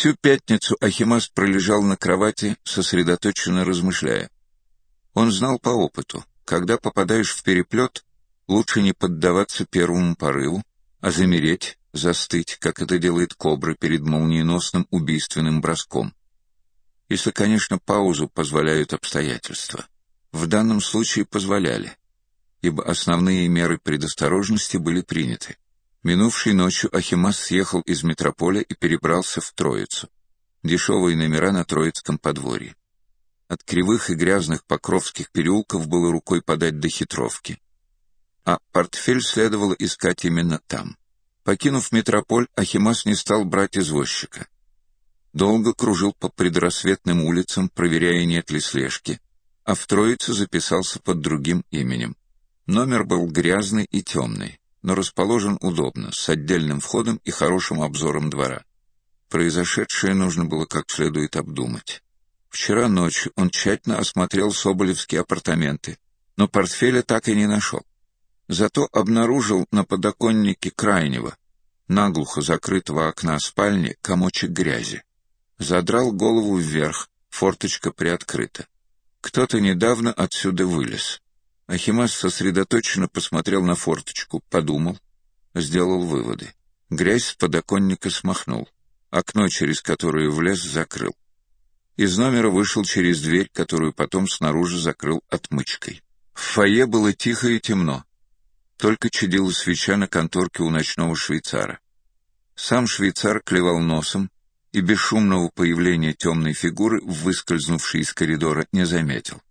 Всю пятницу Ахимас пролежал на кровати, сосредоточенно размышляя. Он знал по опыту, когда попадаешь в переплет, лучше не поддаваться первому порыву, а замереть, застыть, как это делает кобра перед молниеносным убийственным броском. Если, конечно, паузу позволяют обстоятельства. В данном случае позволяли, ибо основные меры предосторожности были приняты. Минувшей ночью Ахимас съехал из метрополя и перебрался в Троицу. Дешевые номера на Троицком подворье. От кривых и грязных покровских переулков было рукой подать до Хитровки. А портфель следовало искать именно там. Покинув метрополь, Ахимас не стал брать извозчика. Долго кружил по предрассветным улицам, проверяя, нет ли слежки, а в Троице записался под другим именем. Номер был грязный и темный, но расположен удобно, с отдельным входом и хорошим обзором двора. Произошедшее нужно было как следует обдумать. Вчера ночью он тщательно осмотрел соболевские апартаменты, но портфеля так и не нашел. Зато обнаружил на подоконнике крайнего, наглухо закрытого окна спальни, комочек грязи. Задрал голову вверх, форточка приоткрыта. Кто-то недавно отсюда вылез. Ахимас сосредоточенно посмотрел на форточку, подумал, сделал выводы. Грязь с подоконника смахнул. Окно, через которое влез, закрыл. Из номера вышел через дверь, которую потом снаружи закрыл отмычкой. В фойе было тихо и темно. Только чадила свеча на конторке у ночного швейцара. Сам швейцар клевал носом и без шумного появления темной фигуры, выскользнувшей из коридора, не заметил.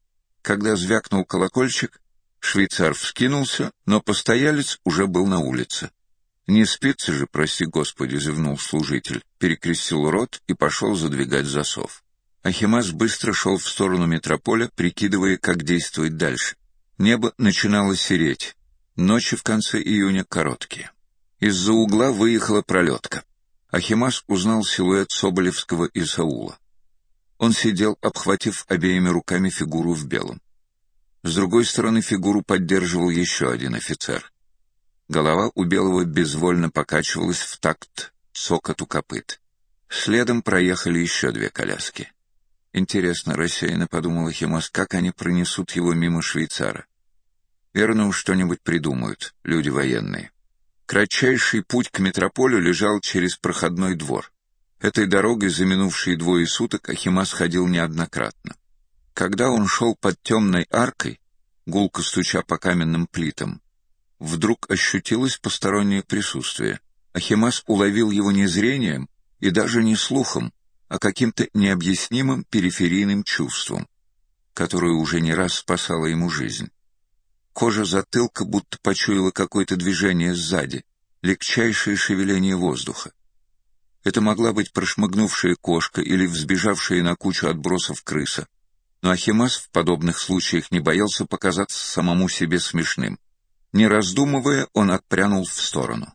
Когда звякнул колокольчик, швейцар вскинулся, но постоялец уже был на улице. «Не спится же, прости Господи», — зевнул служитель, перекрестил рот и пошел задвигать засов. Ахимас быстро шел в сторону метрополя, прикидывая, как действовать дальше. Небо начинало сереть. Ночи в конце июня короткие. Из-за угла выехала пролетка. Ахимас узнал силуэт соболевского Исаула. Он сидел, обхватив обеими руками фигуру в белом. С другой стороны фигуру поддерживал еще один офицер. Голова у белого безвольно покачивалась в такт цокоту копыт. Следом проехали еще две коляски. Интересно, рассеянно подумал Ахимас, как они пронесут его мимо швейцара. Верно уж что-нибудь придумают, люди военные. Кратчайший путь к метрополю лежал через проходной двор. Этой дорогой за минувшие 2 суток Ахимас ходил неоднократно. Когда он шел под темной аркой, гулко стуча по каменным плитам, вдруг ощутилось постороннее присутствие. Ахимас уловил его не зрением и даже не слухом, а каким-то необъяснимым периферийным чувством, которое уже не раз спасало ему жизнь. Кожа затылка будто почуяла какое-то движение сзади, легчайшее шевеление воздуха. Это могла быть прошмыгнувшая кошка или взбежавшая на кучу отбросов крыса, но Ахимас в подобных случаях не боялся показаться самому себе смешным. Не раздумывая, он отпрянул в сторону.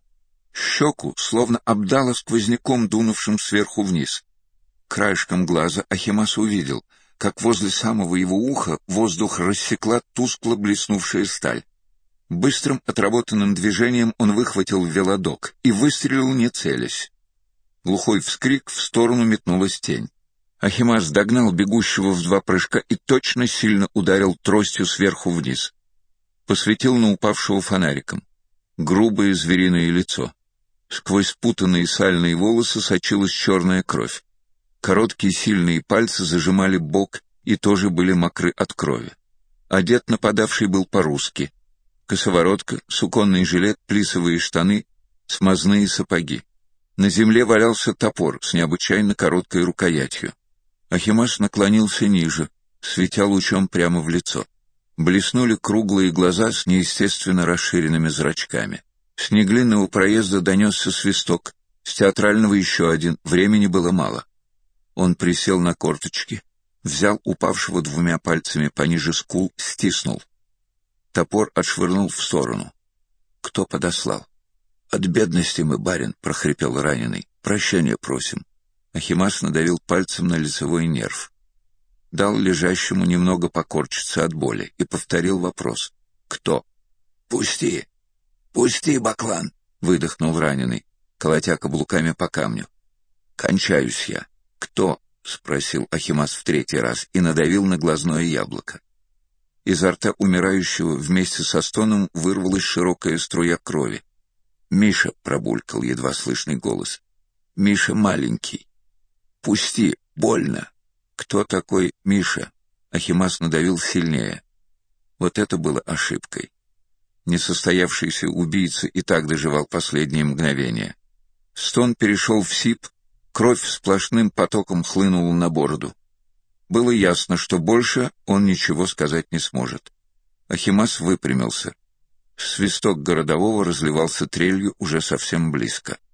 Щеку словно обдало сквозняком, дунувшим сверху вниз. Краешком глаза Ахимас увидел, как возле самого его уха воздух рассекла тускло блеснувшая сталь. Быстрым отработанным движением он выхватил велодок и выстрелил, не целясь. Глухой вскрик, в сторону метнулась тень. Ахимас догнал бегущего в 2 прыжка и точно сильно ударил тростью сверху вниз. Посветил на упавшего фонариком. Грубое звериное лицо. Сквозь спутанные сальные волосы сочилась черная кровь. Короткие сильные пальцы зажимали бок и тоже были мокры от крови. Одет нападавший был по-русски. Косоворотка, суконный жилет, плисовые штаны, смазные сапоги. На земле валялся топор с необычайно короткой рукоятью. Ахимас наклонился ниже, светя лучом прямо в лицо. Блеснули круглые глаза с неестественно расширенными зрачками. С неглинного проезда донесся свисток, с театрального еще один, времени было мало. Он присел на корточки, взял упавшего 2 пальцами пониже скул, стиснул. Топор отшвырнул в сторону. Кто подослал? «От бедности мы, барин», — прохрипел раненый. «Прощения просим». Ахимас надавил пальцем на лицевой нерв. Дал лежащему немного покорчиться от боли и повторил вопрос. «Кто?» «Пусти! Пусти, баклан!» — выдохнул раненый, колотя каблуками по камню. «Кончаюсь я». «Кто?» — спросил Ахимас в третий раз и надавил на глазное яблоко. Изо рта умирающего вместе со стоном вырвалась широкая струя крови. «Миша», — пробулькал едва слышный голос. «Миша маленький». «Пусти, больно». «Кто такой Миша?» Ахимас надавил сильнее. Вот это было ошибкой. Несостоявшийся убийца и так доживал последние мгновения. Стон перешел в сип, кровь сплошным потоком хлынула на бороду. Было ясно, что больше он ничего сказать не сможет. Ахимас выпрямился. Свисток городового разливался трелью уже совсем близко.